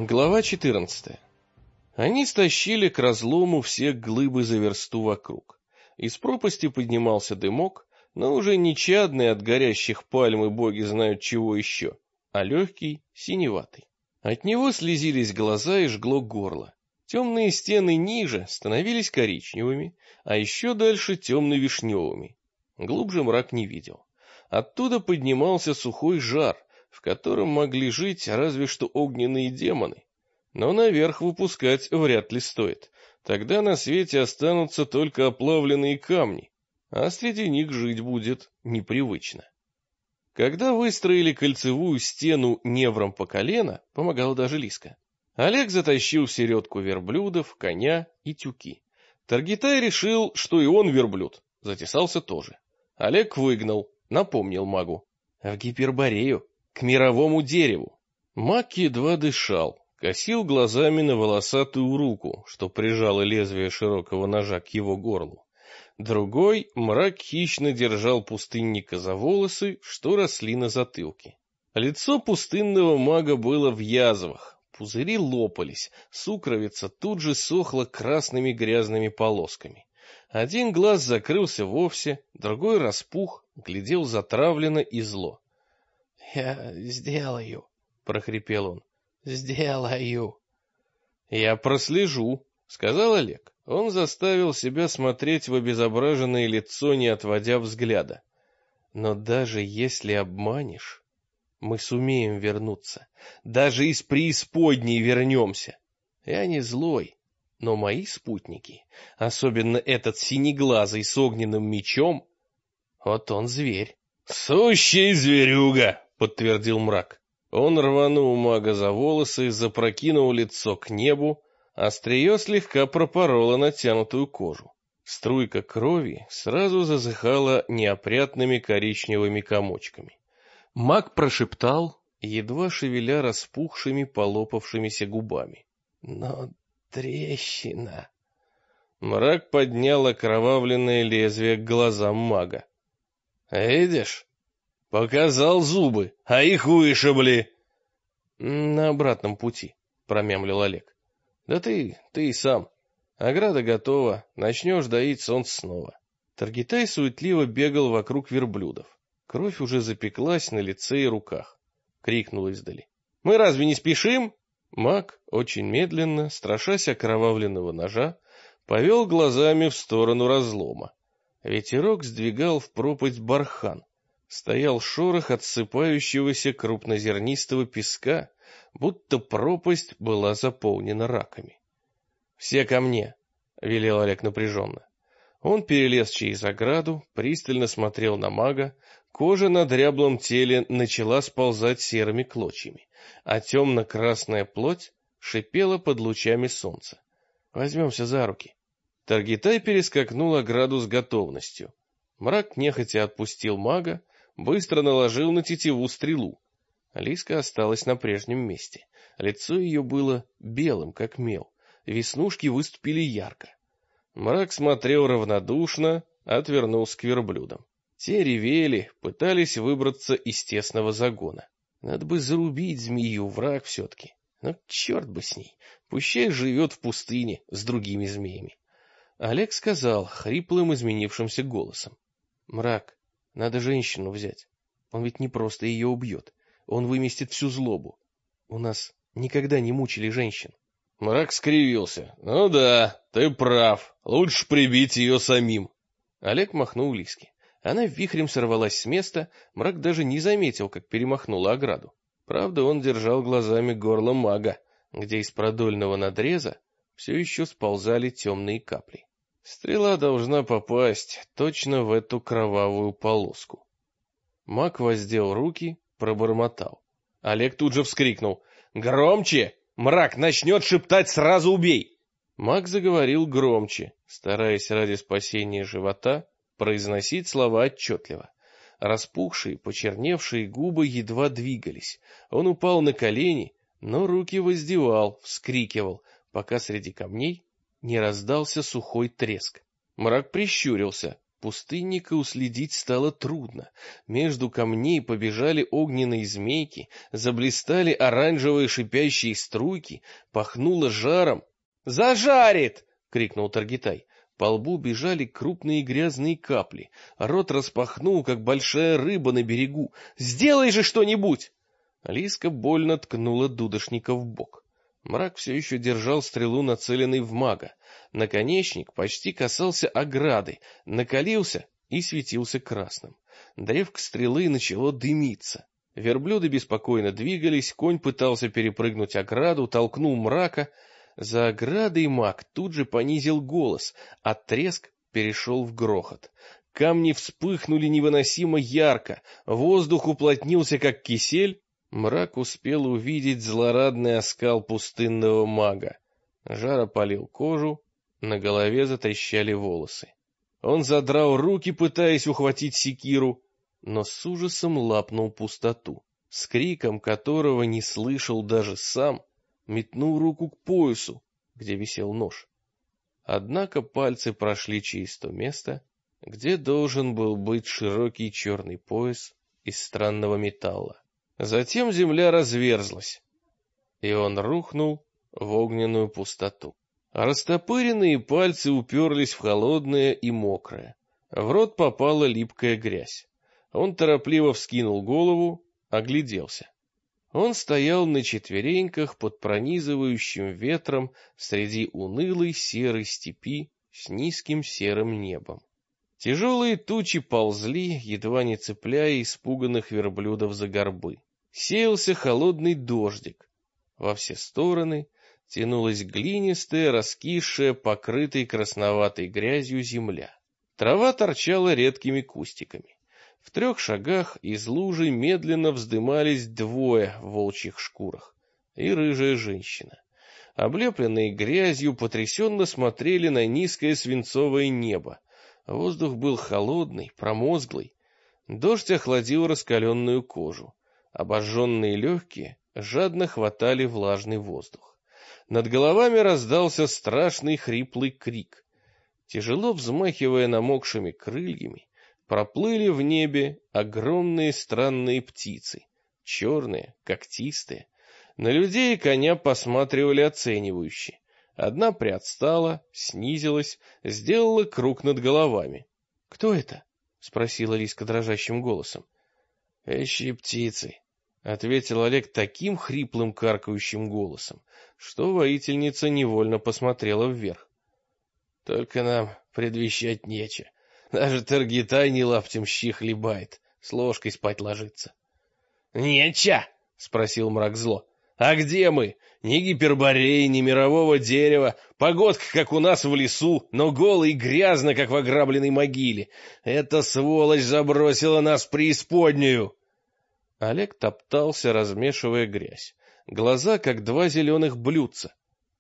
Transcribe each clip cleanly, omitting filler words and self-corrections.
Глава 14. Они стащили к разлому все глыбы за версту вокруг. Из пропасти поднимался дымок, но уже не чадный от горящих пальм и боги знают чего еще, а легкий, синеватый. От него слезились глаза и жгло горло. Темные стены ниже становились коричневыми, а еще дальше темно-вишневыми. Глубже мрак не видел. Оттуда поднимался сухой жар, в котором могли жить разве что огненные демоны. Но наверх выпускать вряд ли стоит. Тогда на свете останутся только оплавленные камни, а среди них жить будет непривычно. Когда выстроили кольцевую стену невром по колено, помогала даже Лиска. Олег затащил в середку верблюдов, коня и тюки. Таргитай решил, что и он верблюд, затесался тоже. Олег выгнал, напомнил магу. В Гиперборею, к мировому дереву. Маг едва дышал, косил глазами на волосатую руку, что прижало лезвие широкого ножа к его горлу. Другой мрак хищно держал пустынника за волосы, что росли на затылке. Лицо пустынного мага было в язвах, пузыри лопались, сукровица тут же сохла красными грязными полосками. Один глаз закрылся вовсе, другой распух, глядел затравленно и зло. — Я сделаю, — прохрипел он. — Сделаю. — Я прослежу, — сказал Олег. Он заставил себя смотреть в обезображенное лицо, не отводя взгляда. — Но даже если обманешь, мы сумеем вернуться. Даже из преисподней вернемся. Я не злой, но мои спутники, особенно этот синеглазый с огненным мечом, вот он зверь. — Сущий зверюга! — подтвердил мрак. Он рванул мага за волосы, запрокинул лицо к небу, острие слегка пропороло натянутую кожу. Струйка крови сразу зазыхала неопрятными коричневыми комочками. Маг прошептал, едва шевеля распухшими полопавшимися губами. — Но трещина... Мрак поднял окровавленное лезвие к глазам мага. — Видишь? Показал зубы, а их вышибли. — На обратном пути, — промямлил Олег. — Да ты и сам. Ограда готова, начнешь доить, солнце снова. Таргитай суетливо бегал вокруг верблюдов. Кровь уже запеклась на лице и руках. Крикнул издали. — Мы разве не спешим? Маг, очень медленно, страшась окровавленного ножа, повел глазами в сторону разлома. Ветерок сдвигал в пропасть бархан. Стоял шорох отсыпающегося крупнозернистого песка, будто пропасть была заполнена раками. — Все ко мне, — велел Олег напряженно. Он перелез через ограду, пристально смотрел на мага, кожа на дряблом теле начала сползать серыми клочьями, а темно-красная плоть шипела под лучами солнца. — Возьмемся за руки. Таргитай перескакнул ограду с готовностью. Мрак нехотя отпустил мага, быстро наложил на тетиву стрелу. Лиска осталась на прежнем месте. Лицо ее было белым, как мел. Веснушки выступили ярко. Мрак смотрел равнодушно, отвернулся к верблюдам. Те ревели, пытались выбраться из тесного загона. Надо бы зарубить змею, враг все-таки. Но черт бы с ней, пущай живет в пустыне с другими змеями. Олег сказал хриплым, изменившимся голосом. — Мрак, надо женщину взять. Он ведь не просто ее убьет. Он выместит всю злобу. У нас никогда не мучили женщин. Мрак скривился. — Ну да, ты прав. Лучше прибить ее самим. Олег махнул Лиске. Она вихрем сорвалась с места. Мрак даже не заметил, как перемахнула ограду. Правда, он держал глазами горло мага, где из продольного надреза все еще сползали темные капли. Стрела должна попасть точно в эту кровавую полоску. Маг воздел руки, пробормотал. Олег тут же вскрикнул. — Громче! Мрак начнет шептать, сразу убей! Маг заговорил громче, стараясь ради спасения живота произносить слова отчетливо. Распухшие, почерневшие губы едва двигались. Он упал на колени, но руки воздевал, вскрикивал, пока среди камней не раздался сухой треск. Мрак прищурился, Пустынника уследить стало трудно. Между камней побежали огненные змейки, заблистали оранжевые шипящие струйки, пахнуло жаром. «Зажарит!» — крикнул Таргитай. По лбу бежали крупные грязные капли. Рот распахнул, как большая рыба на берегу. «Сделай же что-нибудь!» Лиска больно ткнула дудошника в бок. Мрак все еще держал стрелу, нацеленной в мага. Наконечник почти касался ограды, накалился и светился красным. Древко стрелы начало дымиться. Верблюды беспокойно двигались, конь пытался перепрыгнуть ограду, толкнул Мрака. За оградой маг тут же понизил голос, а треск перешел в грохот. Камни вспыхнули невыносимо ярко, воздух уплотнился, как кисель. Мрак успел увидеть злорадный оскал пустынного мага. Жар опалил кожу, на голове затрещали волосы. Он задрал руки, пытаясь ухватить секиру, но с ужасом лапнул пустоту, с криком которого не слышал даже сам, метнул руку к поясу, где висел нож. Однако пальцы прошли через то место, где должен был быть широкий черный пояс из странного металла. Затем земля разверзлась, и он рухнул в огненную пустоту. Растопыренные пальцы уперлись в холодное и мокрое. В рот попала липкая грязь. Он торопливо вскинул голову, огляделся. Он стоял на четвереньках под пронизывающим ветром среди унылой серой степи с низким серым небом. Тяжелые тучи ползли, едва не цепляя испуганных верблюдов за горбы. Сеялся холодный дождик. Во все стороны тянулась глинистая, раскисшая, покрытой красноватой грязью земля. Трава торчала редкими кустиками. В 3 шагах из лужи медленно вздымались 2 в волчьих шкурах и рыжая женщина. Облепленные грязью, потрясенно смотрели на низкое свинцовое небо. Воздух был холодный, промозглый. Дождь охладил раскаленную кожу. Обожженные легкие жадно хватали влажный воздух. Над головами раздался страшный хриплый крик. Тяжело взмахивая намокшими крыльями, проплыли в небе огромные странные птицы, черные, когтистые. На людей и коня посматривали оценивающе. Одна приотстала, снизилась, сделала круг над головами. — Кто это? — спросила Лиска дрожащим голосом. — Эщи птицы, — ответил Олег таким хриплым каркающим голосом, что воительница невольно посмотрела вверх. — Только нам предвещать нечего. Даже Таргитай не лаптем щи хлебает, с ложкой спать ложится. — Неча! — спросил Мрак зло. — А где мы? Ни гипербореи, ни мирового дерева, погодка, как у нас в лесу, но голо и грязно, как в ограбленной могиле. Эта сволочь забросила нас в преисподнюю. Олег топтался, размешивая грязь. Глаза, как 2 зеленых блюдца.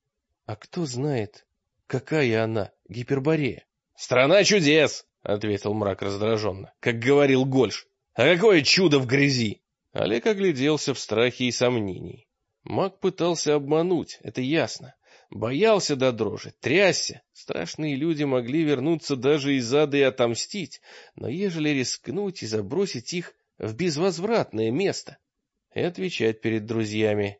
— А кто знает, какая она, гиперборея? — Страна чудес! — ответил Мрак раздраженно, как говорил Гольш. — А какое чудо в грязи! Олег огляделся в страхе и сомнении. Маг пытался обмануть, это ясно. Боялся до дрожи, трясся. Страшные люди могли вернуться даже из ада и отомстить, но ежели рискнуть и забросить их в безвозвратное место, и отвечать перед друзьями,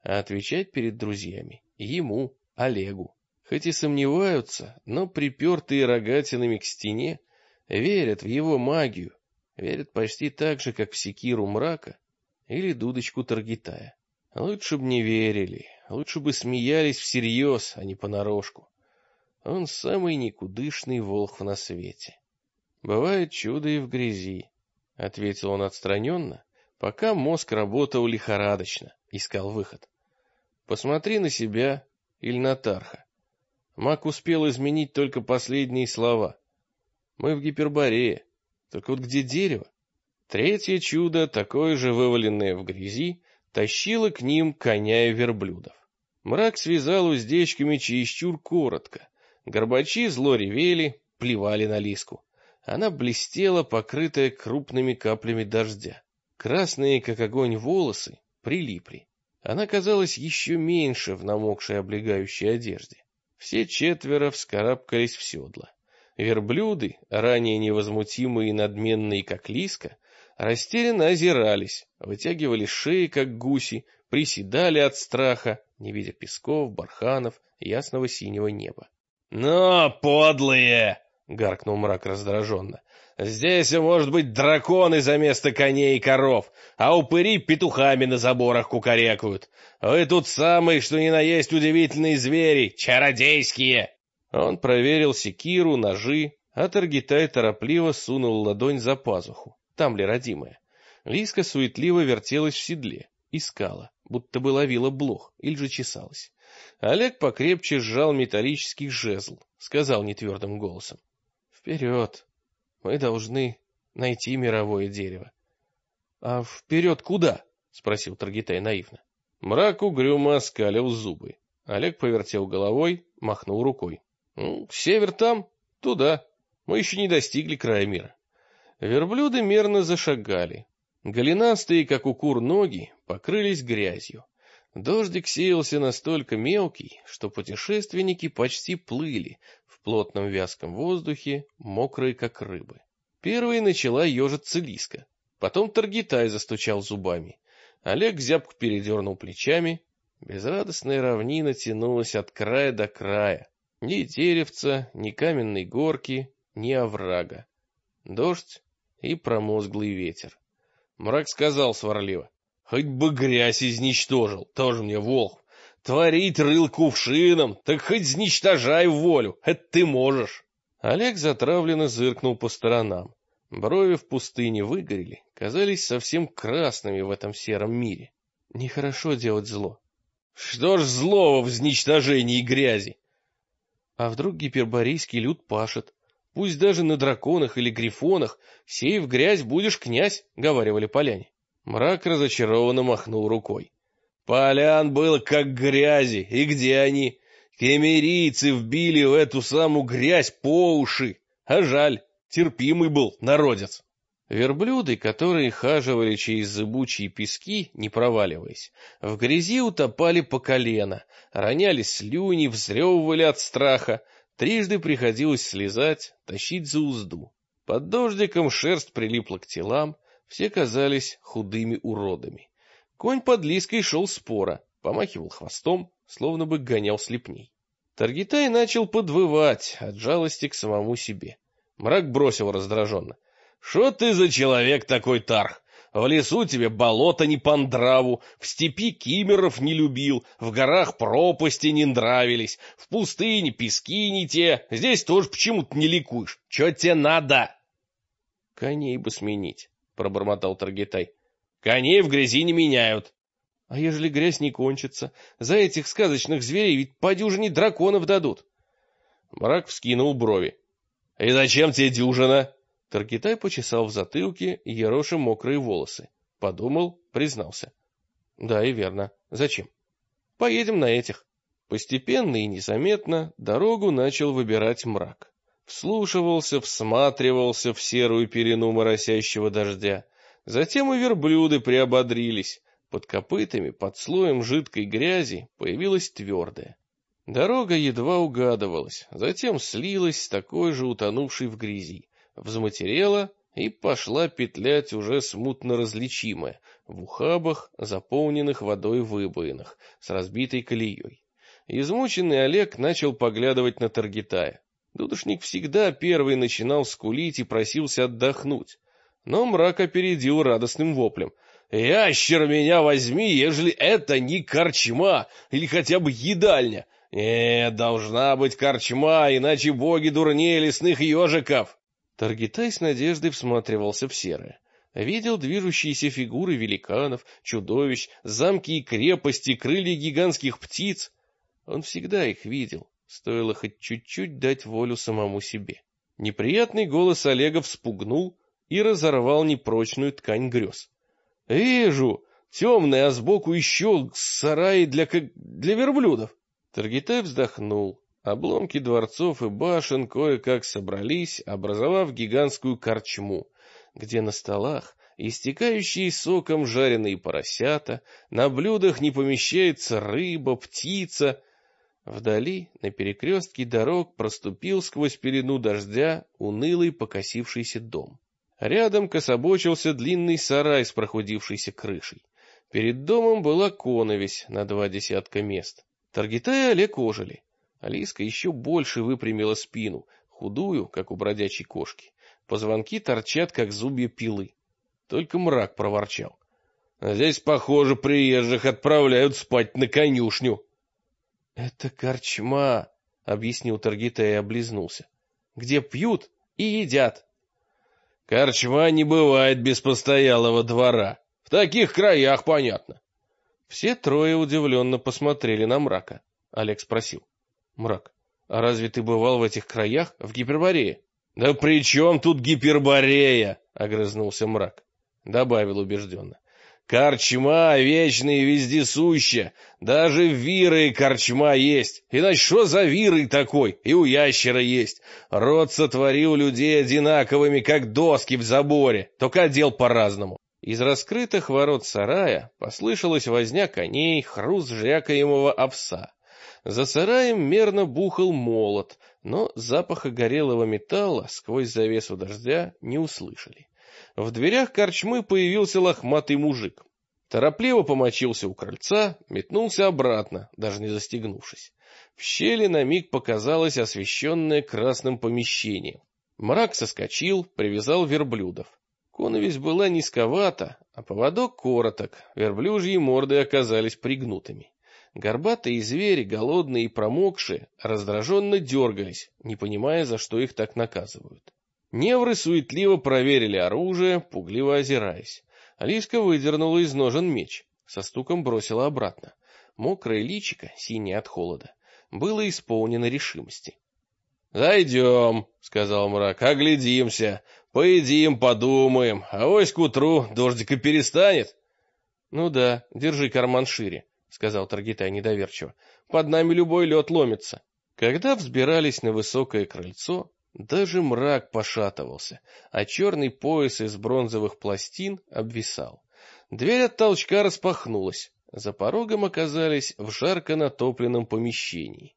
ему, Олегу. Хоть и сомневаются, но припертые рогатинами к стене, верят в его магию, верят почти так же, как в секиру Мрака или дудочку Таргитая. Лучше б не верили, лучше бы смеялись всерьез, а не понарошку. Он самый никудышный волхв на свете. Бывает чудо и в грязи, — ответил он отстраненно, пока мозг работал лихорадочно, искал выход. Посмотри на себя или на Тарха. Маг успел изменить только последние слова. Мы в Гиперборее, только вот где дерево? 3 чудо, такое же вываленное в грязи, тащило к ним коня и верблюдов. Мрак связал уздечками чересчур коротко. Горбачи зло ревели, плевали на Лиску. Она блестела, покрытая крупными каплями дождя. Красные, как огонь, волосы прилипли. Она казалась еще меньше в намокшей облегающей одежде. Все 4 вскарабкались в седла. Верблюды, ранее невозмутимые и надменные, как Лиска, растерянно озирались, вытягивали шеи, как гуси, приседали от страха, не видя песков, барханов, ясного синего неба. «Но, подлые!» — гаркнул Мрак раздраженно. «Здесь, может быть, драконы за место коней и коров, а упыри петухами на заборах кукарекают. Вы тут самые, что ни на есть удивительные звери, чародейские!» Он проверил секиру, ножи, а Таргитай торопливо сунул ладонь за пазуху. Там ли родимая? Лиска суетливо вертелась в седле, искала, будто бы ловила блох, или же чесалась. Олег покрепче сжал металлический жезл, сказал нетвердым голосом: «Вперед! Мы должны найти мировое дерево». «А вперед куда?» — спросил Таргитай наивно. Мрак угрюмо оскалил зубы. Олег повертел головой, махнул рукой. «Север там, туда. Мы еще не достигли края мира». Верблюды мерно зашагали. Голенастые, как у кур, ноги покрылись грязью. Дождик сеялся настолько мелкий, что путешественники почти плыли в плотном вязком воздухе, мокрые, как рыбы. Первой начала ежиться Лиска. Потом Таргитай застучал зубами. Олег зябко передернул плечами. Безрадостная равнина тянулась от края до края. Ни деревца, ни каменной горки, ни оврага. Дождь и промозглый ветер. Мрак сказал сварливо: «Хоть бы грязь изничтожил, тоже мне волк. Творить рыл кувшином, так хоть изничтожай в волю, это ты можешь». Олег затравленно зыркнул по сторонам. Брови в пустыне выгорели, казались совсем красными в этом сером мире. Нехорошо делать зло. «Что ж злого в изничтожении грязи?» А вдруг гиперборейский люд пашет? Пусть даже на драконах или грифонах, сей в грязь будешь князь, — говаривали поляне. Мрак разочарованно махнул рукой. Полян было как грязи, и где они? Кемерийцы вбили в эту самую грязь по уши, а жаль, терпимый был народец. Верблюды, которые хаживали через зыбучие пески, не проваливаясь, в грязи утопали по колено, роняли слюни, взрёвывали от страха. Трижды приходилось слезать, тащить за узду. Под дождиком шерсть прилипла к телам, все казались худыми уродами. Конь под Лиской шел споро, помахивал хвостом, словно бы гонял слепней. Таргитай начал подвывать от жалости к самому себе. Мрак бросил раздраженно: «Шо ты за человек такой, Тарх? В лесу тебе болото не по нраву, в степи кимеров не любил, в горах пропасти не нравились, в пустыне пески не те, здесь тоже почему-то не ликуешь. Чё тебе надо?» «Коней бы сменить», — пробормотал Таргитай. «Коней в грязи не меняют». «А ежели грязь не кончится? За этих сказочных зверей ведь по дюжине драконов дадут». Мрак вскинул брови. «И зачем тебе дюжина?» Таргитай почесал в затылке, ероша мокрые волосы. Подумал, признался. «Да, и верно. Зачем? Поедем на этих». Постепенно и незаметно дорогу начал выбирать Мрак. Вслушивался, всматривался в серую пелену моросящего дождя. Затем и верблюды приободрились. Под копытами, под слоем жидкой грязи, появилась твердая. Дорога едва угадывалась, затем слилась с такой же утонувшей в грязи. Взматерела и пошла петлять уже смутно различимая, в ухабах, заполненных водой выбоинах, с разбитой колеей. Измученный Олег начал поглядывать на Таргитая. Дудошник всегда первый начинал скулить и просился отдохнуть. Но Мрак опередил радостным воплем: «Ящер меня возьми, ежели это не корчма или хотя бы едальня! Нет, должна быть корчма, иначе боги дурнее лесных ежиков!» Таргитай с надеждой всматривался в серое. Видел движущиеся фигуры великанов, чудовищ, замки и крепости, крылья гигантских птиц. Он всегда их видел, стоило хоть чуть-чуть дать волю самому себе. Неприятный голос Олега вспугнул и разорвал непрочную ткань грез. «Вижу! Темный, а сбоку еще сараи для верблюдов!» Таргитай вздохнул. Обломки дворцов и башен кое-как собрались, образовав гигантскую корчму, где на столах истекающие соком жареные поросята, на блюдах не помещается рыба, птица. Вдали, на перекрестке дорог, проступил сквозь пелену дождя унылый покосившийся дом. Рядом кособочился длинный сарай с прохудившейся крышей. Перед домом была коновесь на 20 мест. Таргитай и Олег ожили. Алиска еще больше выпрямила спину, худую, как у бродячей кошки. Позвонки торчат, как зубья пилы. Только Мрак проворчал: здесь, похоже, приезжих отправляют спать на конюшню. — Это корчма, — объяснил Таргитай и облизнулся, — где пьют и едят. — Корчма не бывает без постоялого двора. В таких краях, понятно. Все трое удивленно посмотрели на Мрака. Олег спросил: — Мрак, а разве ты бывал в этих краях, в Гиперборее? — Да при чем тут Гиперборея? — огрызнулся Мрак. Добавил убежденно: корчма вечная и вездесущая, даже в Виры корчма есть. Иначе что за Вирой такой? И у ящера есть. Род сотворил людей одинаковыми, как доски в заборе, только одел по-разному. Из раскрытых ворот сарая послышалась возня коней, хруст жрякаемого овса. За сараем мерно бухал молот, но запаха горелого металла сквозь завесу дождя не услышали. В дверях корчмы появился лохматый мужик. Торопливо помочился у крыльца, метнулся обратно, даже не застегнувшись. В щели на миг показалось освещенное красным помещение. Мрак соскочил, привязал верблюдов. Коновесь была низковата, а поводок короток, верблюжьи морды оказались пригнутыми. Горбатые звери, голодные и промокшие, раздраженно дергались, не понимая, за что их так наказывают. Невры суетливо проверили оружие, пугливо озираясь. Алиска выдернула из ножен меч, со стуком бросила обратно. Мокрое личико, синее от холода, было исполнено решимости. — Зайдем, — сказал Мрак, — оглядимся, поедим, подумаем, а авось к утру дождик и перестанет. — Ну да, держи карман шире, — сказал Таргитай недоверчиво, — под нами любой лед ломится. Когда взбирались на высокое крыльцо, даже Мрак пошатывался, а черный пояс из бронзовых пластин обвисал. Дверь от толчка распахнулась. За порогом оказались в жарко натопленном помещении.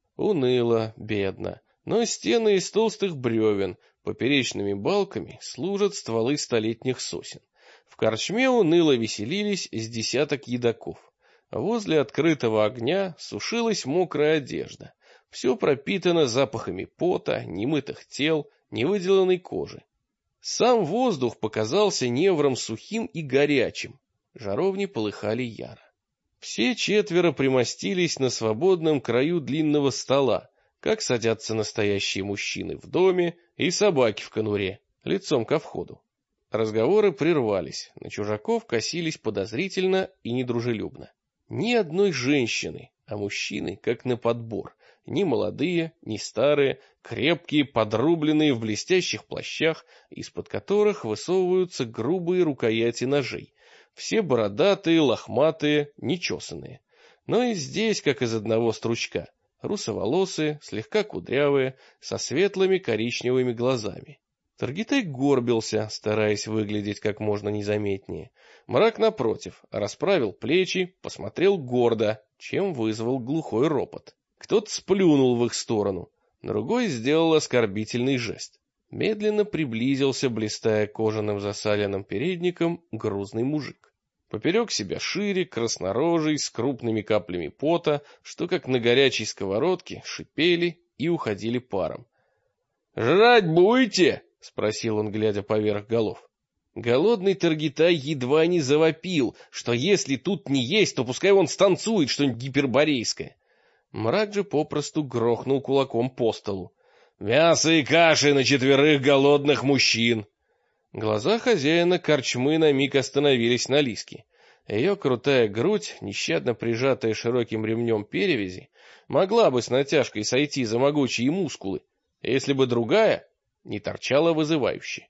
Уныло, бедно, но стены из толстых бревен, поперечными балками служат стволы столетних сосен. В корчме уныло веселились с десяток едоков. Возле открытого огня сушилась мокрая одежда. Все пропитано запахами пота, немытых тел, невыделанной кожи. Сам воздух показался невром сухим и горячим. Жаровни полыхали яро. Все четверо примостились на свободном краю длинного стола, как садятся настоящие мужчины в доме и собаки в конуре, лицом ко входу. Разговоры прервались, на чужаков косились подозрительно и недружелюбно. Ни одной женщины, а мужчины как на подбор. Ни молодые, ни старые, крепкие, подрубленные в блестящих плащах, из-под которых высовываются грубые рукояти ножей. Все бородатые, лохматые, нечесанные. Но и здесь, как из одного стручка, русоволосые, слегка кудрявые, со светлыми коричневыми глазами. Таргитай горбился, стараясь выглядеть как можно незаметнее. Мрак, напротив, расправил плечи, посмотрел гордо, чем вызвал глухой ропот. Кто-то сплюнул в их сторону, другой сделал оскорбительный жест. Медленно приблизился, блистая кожаным засаленным передником, грузный мужик. Поперек себя шире, краснорожий, с крупными каплями пота, что как на горячей сковородке шипели и уходили паром. — Жрать будете? — спросил он, глядя поверх голов. Голодный Таргитай едва не завопил, что если тут не есть, то пускай он станцует что-нибудь гиперборейское. Мрак же попросту грохнул кулаком по столу. «Мясо и каши на 4 голодных мужчин!» Глаза хозяина корчмы на миг остановились на Лиске. Ее крутая грудь, нещадно прижатая широким ремнем перевязи, могла бы с натяжкой сойти за могучие мускулы, если бы другая не торчала вызывающе.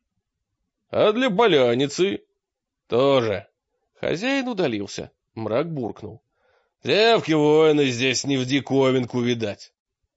«А для поляницы?» «Тоже». Хозяин удалился. Мрак буркнул. «Девки-воины здесь не в диковинку, видать».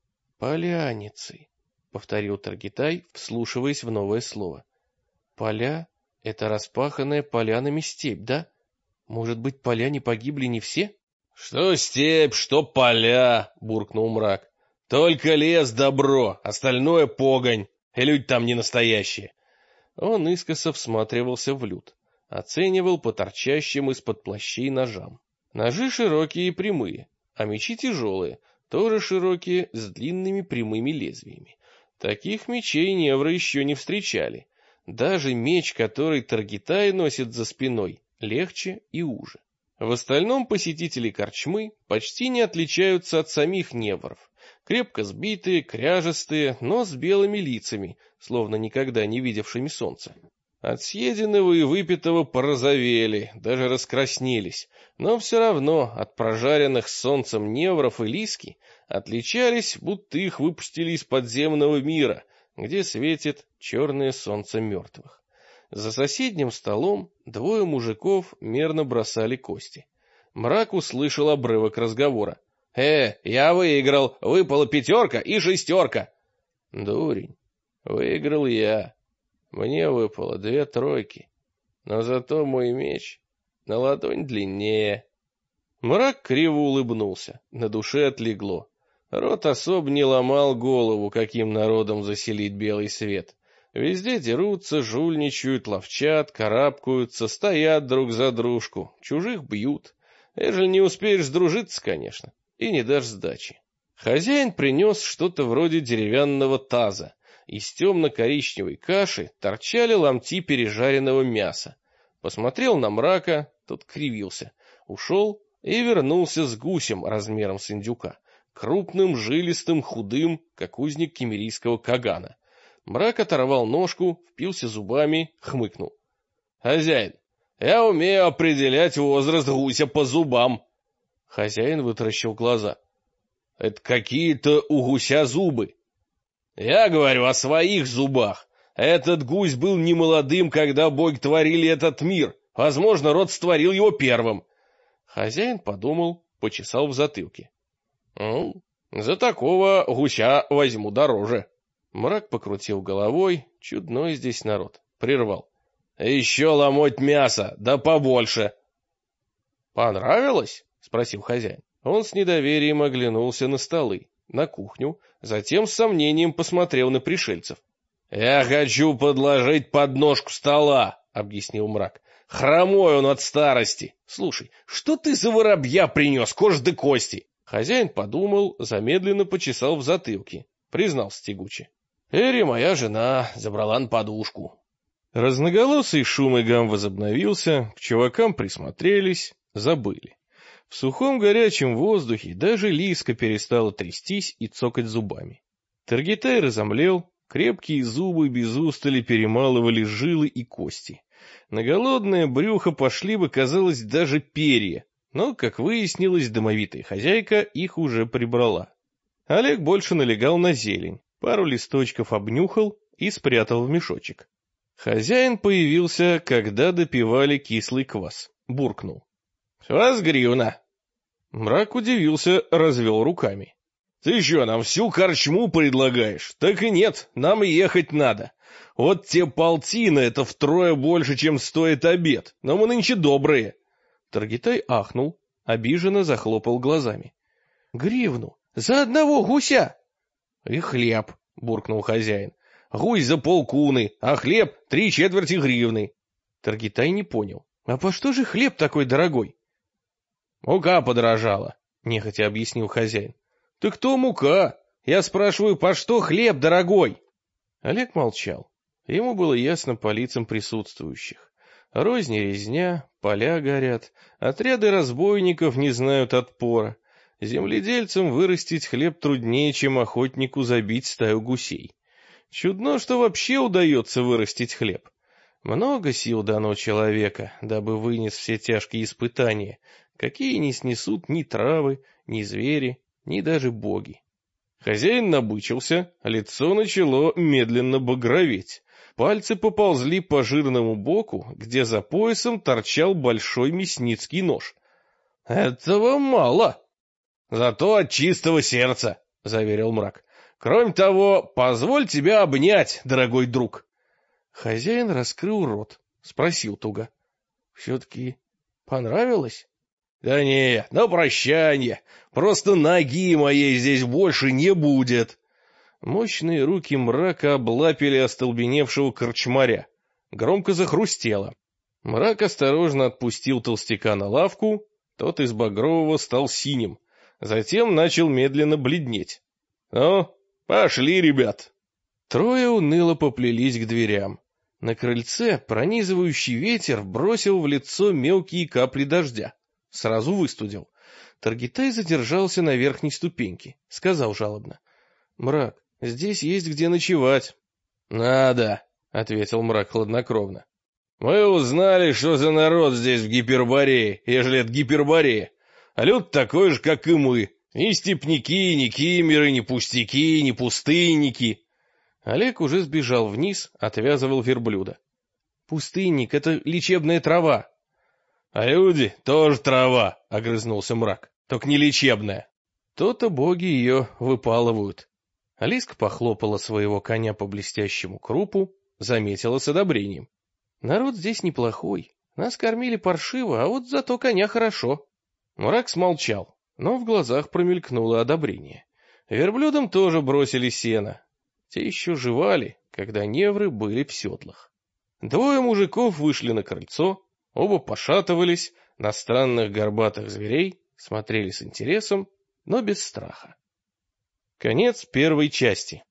«Поляницы», — повторил Таргитай, вслушиваясь в новое слово. «Поля — это распаханная полянами степь, да? Может быть, поляне погибли не все?» Что степь, что поля, буркнул Мрак. Только лес добро, остальное погонь, и люди там не настоящие. Он искоса всматривался в люд, оценивал по торчащим из-под плащей ножам. Ножи широкие и прямые, а мечи тяжелые, тоже широкие, с длинными прямыми лезвиями. Таких мечей невры еще не встречали. Даже меч, который Таргитай носит за спиной, легче и уже. В остальном посетители корчмы почти не отличаются от самих невров. Крепко сбитые, кряжестые, но с белыми лицами, словно никогда не видевшими солнца. От съеденного и выпитого порозовели, даже раскраснелись, но все равно от прожаренных солнцем невров и лиски отличались, будто их выпустили из подземного мира, где светит черное солнце мертвых. За соседним столом двое мужиков мерно бросали кости. Мрак услышал обрывок разговора. Я выиграл, выпала 5 и 6. Дурень, выиграл я. Мне выпало 2 3, но зато мой меч на ладонь длиннее. Мрак криво улыбнулся, на душе отлегло. Рот особо не ломал голову, каким народом заселить белый свет. Везде дерутся, жульничают, ловчат, карабкаются, стоят друг за дружку, чужих бьют. Ежели не успеешь сдружиться, конечно, и не дашь сдачи. Хозяин принес что-то вроде деревянного таза. Из темно-коричневой каши торчали ломти пережаренного мяса. Посмотрел на Мрака, тот кривился, ушел и вернулся с гусем размером с индюка, крупным, жилистым, худым, как узник киммерийского кагана. Мрак оторвал ножку, впился зубами, хмыкнул. «Хозяин, я умею определять возраст гуся по зубам». Хозяин вытаращил глаза. «Это какие-то у гуся зубы». «Я говорю о своих зубах. Этот гусь был немолодым, когда боги творили этот мир. Возможно, род створил его первым». Хозяин подумал, почесал в затылке. «За такого гуся возьму дороже». Мрак покрутил головой, чудной здесь народ, прервал. «Еще ломоть мясо, да побольше». «Понравилось?» — спросил хозяин. Он с недоверием оглянулся на столы, на кухню, затем с сомнением посмотрел на пришельцев. «Я хочу подложить подножку стола», — объяснил Мрак. «Хромой он от старости. Слушай, что ты за воробья принес, кожа да кости?» Хозяин подумал, замедленно почесал в затылке, признался тягуче. «Эри, моя жена, забрала на подушку». Разноголосый шум и гам возобновился, к чувакам присмотрелись, забыли. В сухом горячем воздухе даже Лиска перестала трястись и цокать зубами. Таргитай разомлел, крепкие зубы без устали перемалывали жилы и кости. На голодное брюхо пошли бы, казалось, даже перья, но, как выяснилось, домовитая хозяйка их уже прибрала. Олег больше налегал на зелень, пару листочков обнюхал и спрятал в мешочек. Хозяин появился, когда допивали кислый квас, буркнул. — Вас гривна. Мрак удивился, развел руками. — Ты что, нам всю корчму предлагаешь? Так и нет, нам ехать надо. Вот те полтины, это втрое больше, чем стоит обед, но мы нынче добрые. Таргитай ахнул, обиженно захлопал глазами. — Гривну? За одного гуся? — И хлеб, — буркнул хозяин. — Гусь за полкуны, а хлеб 3/4 гривны. Таргитай не понял. — А по что же хлеб такой дорогой? — Мука подорожала, — нехотя объяснил хозяин. — Ты кто мука? Я спрашиваю, по что хлеб дорогой? Олег молчал. Ему было ясно по лицам присутствующих. Рознь и резня, поля горят, отряды разбойников не знают отпора. Земледельцам вырастить хлеб труднее, чем охотнику забить стаю гусей. Чудно, что вообще удается вырастить хлеб. Много сил дано человека, дабы вынес все тяжкие испытания, какие не снесут ни травы, ни звери, ни даже боги. Хозяин набычился, лицо начало медленно багроветь. Пальцы поползли по жирному боку, где за поясом торчал большой мясницкий нож. — Этого мало. — Зато от чистого сердца, — заверил Мрак. — Кроме того, позволь тебя обнять, дорогой друг. Хозяин раскрыл рот, спросил туго. — Все-таки понравилось? Да не, на прощанье. Просто ноги моей здесь больше не будет. Мощные руки Мрака облапили остолбеневшего корчмаря. Громко захрустело. Мрак осторожно отпустил толстяка на лавку, тот из багрового стал синим, затем начал медленно бледнеть. «Ну, пошли, ребят!» Трое уныло поплелись к дверям. На крыльце пронизывающий ветер бросил в лицо мелкие капли дождя. Сразу выстудил. Таргитай задержался на верхней ступеньке, сказал жалобно: «Мрак, здесь есть где ночевать». «Надо», — ответил Мрак хладнокровно. «Мы узнали, что за народ здесь в Гиперборее, ежели это Гиперборея. А люд такой же, как и мы. Ни степняки, ни кимеры, ни пустяки, ни пустынники». Олег уже сбежал вниз, отвязывал верблюда. «Пустынник — это лечебная трава». «А люди тоже трава», — огрызнулся Мрак, — «только не лечебная». То-то боги ее выпалывают. Алиска похлопала своего коня по блестящему крупу, заметила с одобрением: «Народ здесь неплохой, нас кормили паршиво, а вот зато коня хорошо». Мрак смолчал, но в глазах промелькнуло одобрение. Верблюдам тоже бросили сено. Те еще жевали, когда невры были в седлах. Двое мужиков вышли на крыльцо, оба пошатывались, на странных горбатых зверей смотрели с интересом, но без страха. Конец первой части.